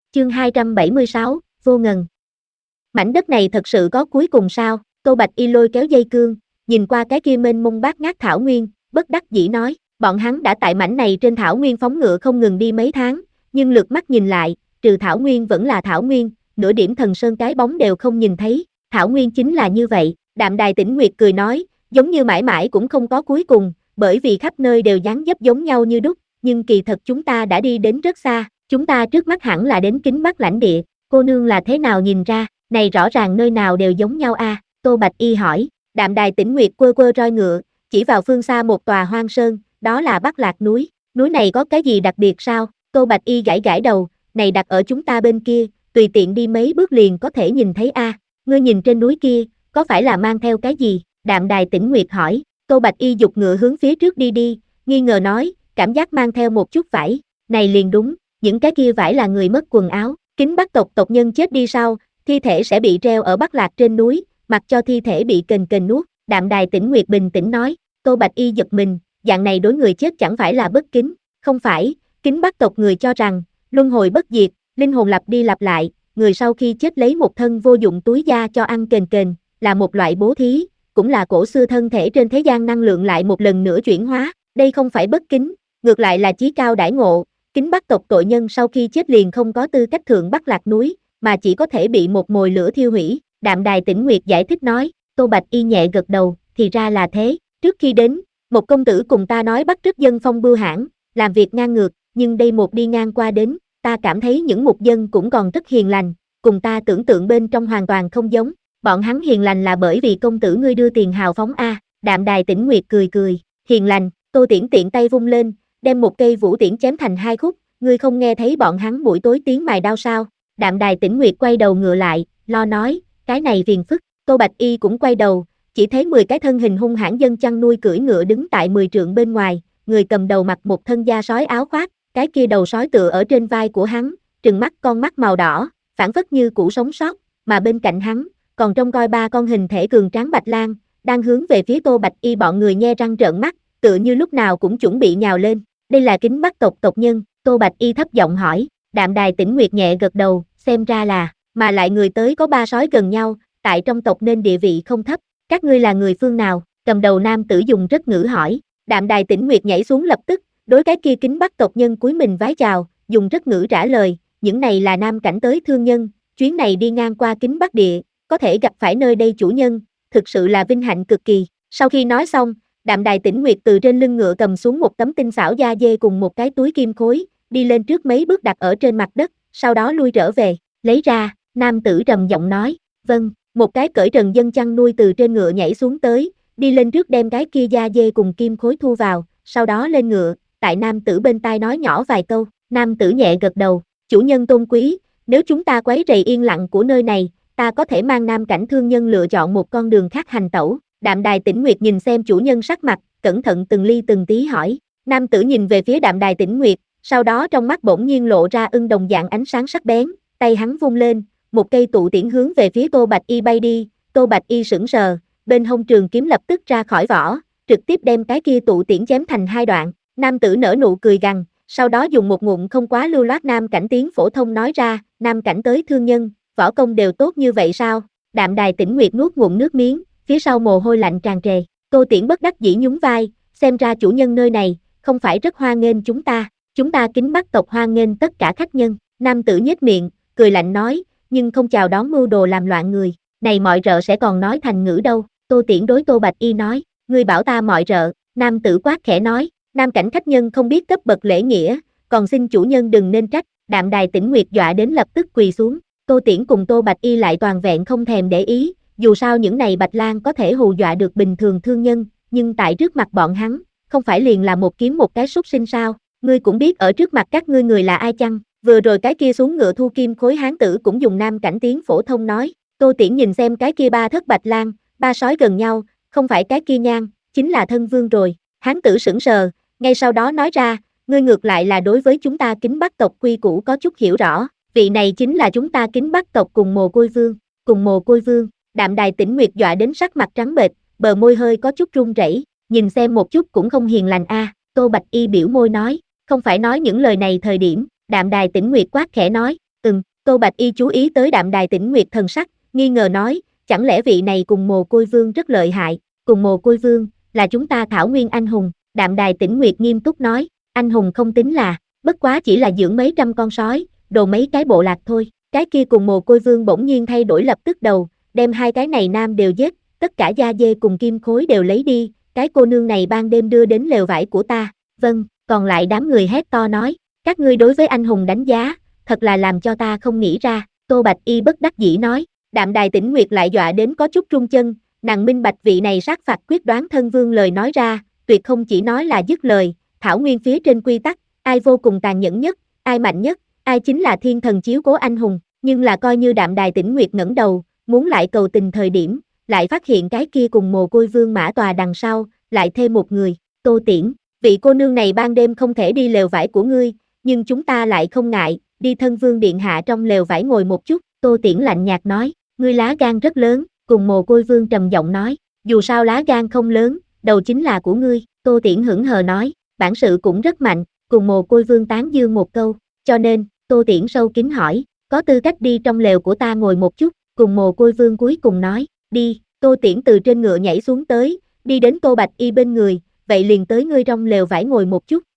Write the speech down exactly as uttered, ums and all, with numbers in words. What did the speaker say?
Chương hai trăm bảy mươi sáu, vô ngần. Mảnh đất này thật sự có cuối cùng sao? Tô Bạch Y lôi kéo dây cương, nhìn qua cái kia mênh mông bát ngát thảo nguyên, bất đắc dĩ nói, bọn hắn đã tại mảnh này trên thảo nguyên phóng ngựa không ngừng đi mấy tháng, nhưng lượt mắt nhìn lại, trừ thảo nguyên vẫn là thảo nguyên, nửa điểm thần sơn cái bóng đều không nhìn thấy, thảo nguyên chính là như vậy. Đạm Đài Tĩnh Nguyệt cười nói, giống như mãi mãi cũng không có cuối cùng, bởi vì khắp nơi đều dáng dấp giống nhau như đúc, nhưng kỳ thật chúng ta đã đi đến rất xa, chúng ta trước mắt hẳn là đến Kính Bắc lãnh địa, cô nương là thế nào nhìn ra, này rõ ràng nơi nào đều giống nhau a. À? Tô Bạch Y hỏi. Đạm Đài Tĩnh Nguyệt quơ quơ roi ngựa, chỉ vào phương xa một tòa hoang sơn, đó là Bắc Lạc núi, núi này có cái gì đặc biệt sao? Tô Bạch Y gãi gãi đầu, này đặt ở chúng ta bên kia, tùy tiện đi mấy bước liền có thể nhìn thấy a. À? Ngươi nhìn trên núi kia, có phải là mang theo cái gì? Đạm Đài Tĩnh Nguyệt hỏi. Tô Bạch Y giục ngựa hướng phía trước đi đi, nghi ngờ nói, cảm giác mang theo một chút vải, này liền đúng, những cái kia vải là người mất quần áo, Kính Bắc tộc tộc nhân chết đi sau, thi thể sẽ bị treo ở Bắc Lạc trên núi, mặc cho thi thể bị kềnh kềnh nuốt. Đạm Đài Tĩnh Nguyệt bình tĩnh nói. Tô Bạch Y giật mình, dạng này đối người chết chẳng phải là bất kính, không phải, Kính Bắc tộc người cho rằng, luân hồi bất diệt, linh hồn lặp đi lặp lại, người sau khi chết lấy một thân vô dụng túi da cho ăn kềnh kềnh, là một loại bố thí, cũng là cổ xưa thân thể trên thế gian năng lượng lại một lần nữa chuyển hóa, đây không phải bất kính, ngược lại là chí cao đãi ngộ. Kính Bắc tộc tội nhân sau khi chết liền không có tư cách thượng Bắc Lạc núi, mà chỉ có thể bị một mồi lửa thiêu hủy. Đạm Đài Tĩnh Nguyệt giải thích nói. Tô Bạch Y nhẹ gật đầu, thì ra là thế, trước khi đến, một công tử cùng ta nói bắt trước dân phong bưu hãn, làm việc ngang ngược, nhưng đây một đi ngang qua đến, ta cảm thấy những mục dân cũng còn rất hiền lành, cùng ta tưởng tượng bên trong hoàn toàn không giống, bọn hắn hiền lành là bởi vì công tử ngươi đưa tiền hào phóng a. À. Đạm Đài Tĩnh Nguyệt cười cười, hiền lành. Tô Tiễn tiện tay vung lên, đem một cây vũ tiễn chém thành hai khúc, ngươi không nghe thấy bọn hắn buổi tối tiếng mài đao sao? Đạm Đài Tĩnh Nguyệt quay đầu ngựa lại, lo nói, cái này phiền phức. Tô Bạch Y cũng quay đầu, chỉ thấy mười cái thân hình hung hãn dân chăn nuôi cưỡi ngựa đứng tại mười trượng bên ngoài, người cầm đầu mặc một thân da sói áo khoác, cái kia đầu sói tựa ở trên vai của hắn, trừng mắt con mắt màu đỏ, phảng phất như cũ sống sót, mà bên cạnh hắn, còn trông coi ba con hình thể cường tráng bạch lang, đang hướng về phía Tô Bạch Y bọn người nhe răng trợn mắt, tựa như lúc nào cũng chuẩn bị nhào lên. Đây là Kính Bắc tộc tộc nhân, Tô Bạch Y thấp giọng hỏi. Đạm Đài Tĩnh Nguyệt nhẹ gật đầu, xem ra là, mà lại người tới có ba sói gần nhau, tại trong tộc nên địa vị không thấp, các ngươi là người phương nào? Cầm đầu nam tử dùng rất ngữ hỏi. Đạm Đài Tĩnh Nguyệt nhảy xuống lập tức, đối cái kia Kính Bắc tộc nhân cúi mình vái chào, dùng rất ngữ trả lời, những này là nam cảnh tới thương nhân, chuyến này đi ngang qua Kính Bắc địa, có thể gặp phải nơi đây chủ nhân, thực sự là vinh hạnh cực kỳ. Sau khi nói xong, Đạm Đài Tĩnh Nguyệt từ trên lưng ngựa cầm xuống một tấm tinh xảo da dê cùng một cái túi kim khối, đi lên trước mấy bước đặt ở trên mặt đất, sau đó lui trở về, lấy ra, nam tử trầm giọng nói, vâng. Một cái cởi trần dân chăn nuôi từ trên ngựa nhảy xuống tới, đi lên trước đem cái kia da dê cùng kim khối thu vào, sau đó lên ngựa, tại nam tử bên tai nói nhỏ vài câu, nam tử nhẹ gật đầu, chủ nhân tôn quý, nếu chúng ta quấy rầy yên lặng của nơi này, ta có thể mang nam cảnh thương nhân lựa chọn một con đường khác hành tẩu. Đạm Đài Tĩnh Nguyệt nhìn xem chủ nhân sắc mặt, cẩn thận từng ly từng tí hỏi, nam tử nhìn về phía Đạm Đài Tĩnh Nguyệt, sau đó trong mắt bỗng nhiên lộ ra ưng đồng dạng ánh sáng sắc bén, tay hắn vung lên, một cây tụ tiễn hướng về phía Tô Bạch Y bay đi, Tô Bạch Y sững sờ, bên hông trường kiếm lập tức ra khỏi vỏ, trực tiếp đem cái kia tụ tiễn chém thành hai đoạn. Nam tử nở nụ cười gằn, sau đó dùng một ngụm không quá lưu loát nam cảnh tiếng phổ thông nói ra, nam cảnh tới thương nhân, võ công đều tốt như vậy sao? Đạm Đài Tĩnh Nguyệt nuốt ngụm nước miếng, phía sau mồ hôi lạnh tràn trề. Tô Tiễn bất đắc dĩ nhún vai, xem ra chủ nhân nơi này không phải rất hoan nghênh chúng ta, chúng ta Kính Bắc tộc hoan nghênh tất cả khách nhân. Nam tử nhếch miệng, cười lạnh nói, nhưng không chào đón mưu đồ làm loạn người, này mọi rợ sẽ còn nói thành ngữ đâu. Tô Tiễn đối Tô Bạch Y nói, ngươi bảo ta mọi rợ. Nam tử quát khẽ nói, nam cảnh khách nhân không biết cấp bậc lễ nghĩa, còn xin chủ nhân đừng nên trách. Đạm Đài Tĩnh Nguyệt dọa đến lập tức quỳ xuống. Tô Tiễn cùng Tô Bạch Y lại toàn vẹn không thèm để ý, dù sao những này bạch lang có thể hù dọa được bình thường thương nhân, nhưng tại trước mặt bọn hắn, không phải liền là một kiếm một cái súc sinh sao? Ngươi cũng biết ở trước mặt các ngươi người là ai chăng? Vừa rồi cái kia xuống ngựa thu kim khối hán tử cũng dùng nam cảnh tiếng phổ thông nói. Tô Tiễn nhìn xem cái kia ba thất bạch lang, ba sói gần nhau, không phải cái kia nhan, chính là thân vương rồi. Hán tử sững sờ, ngay sau đó nói ra, ngươi ngược lại là đối với chúng ta Kính Bắc tộc quy củ có chút hiểu rõ, vị này chính là chúng ta Kính Bắc tộc cùng Mồ Côi Vương, cùng Mồ Côi Vương. Đạm Đài Tĩnh Nguyệt dọa đến sắc mặt trắng bệch, bờ môi hơi có chút run rẩy, nhìn xem một chút cũng không hiền lành a. À. Tô Bạch Y biểu môi nói, không phải nói những lời này thời điểm, Đạm Đài Tĩnh Nguyệt quát khẽ nói, Ừm, Tô Bạch Y chú ý tới Đạm Đài Tĩnh Nguyệt thần sắc, nghi ngờ nói, chẳng lẽ vị này cùng Mồ Côi Vương rất lợi hại, cùng Mồ Côi Vương, là chúng ta Thảo Nguyên anh hùng, Đạm Đài Tĩnh Nguyệt nghiêm túc nói, anh hùng không tính là, bất quá chỉ là dưỡng mấy trăm con sói, đồ mấy cái bộ lạc thôi, cái kia cùng Mồ Côi Vương bỗng nhiên thay đổi lập tức đầu, đem hai cái này nam đều giết, tất cả da dê cùng kim khối đều lấy đi, cái cô nương này ban đêm đưa đến lều vải của ta, vâng, còn lại đám người hét to nói, các ngươi đối với anh hùng đánh giá, thật là làm cho ta không nghĩ ra, Tô Bạch Y bất đắc dĩ nói, Đạm Đài Tĩnh Nguyệt lại dọa đến có chút run chân, nàng minh bạch vị này sát phạt quyết đoán thân vương lời nói ra, tuyệt không chỉ nói là dứt lời, Thảo Nguyên phía trên quy tắc, ai vô cùng tàn nhẫn nhất, ai mạnh nhất, ai chính là thiên thần chiếu cố anh hùng, nhưng là coi như Đạm Đài Tĩnh Nguyệt ngẩng đầu, muốn lại cầu tình thời điểm, lại phát hiện cái kia cùng Mồ Côi Vương mã tòa đằng sau, lại thêm một người, Tô Tiễn, vị cô nương này ban đêm không thể đi lều vải của ngươi, nhưng chúng ta lại không ngại, đi thân vương điện hạ trong lều vải ngồi một chút, Tô Tiễn lạnh nhạt nói, ngươi lá gan rất lớn, cùng Mồ Côi Vương trầm giọng nói, dù sao lá gan không lớn, đầu chính là của ngươi, Tô Tiễn hững hờ nói, bản sự cũng rất mạnh, cùng Mồ Côi Vương tán dương một câu, cho nên, Tô Tiễn sâu kín hỏi, có tư cách đi trong lều của ta ngồi một chút, cùng Mồ Côi Vương cuối cùng nói, đi, Tô Tiễn từ trên ngựa nhảy xuống tới, đi đến Tô Bạch Y bên người, vậy liền tới ngươi trong lều vải ngồi một chút,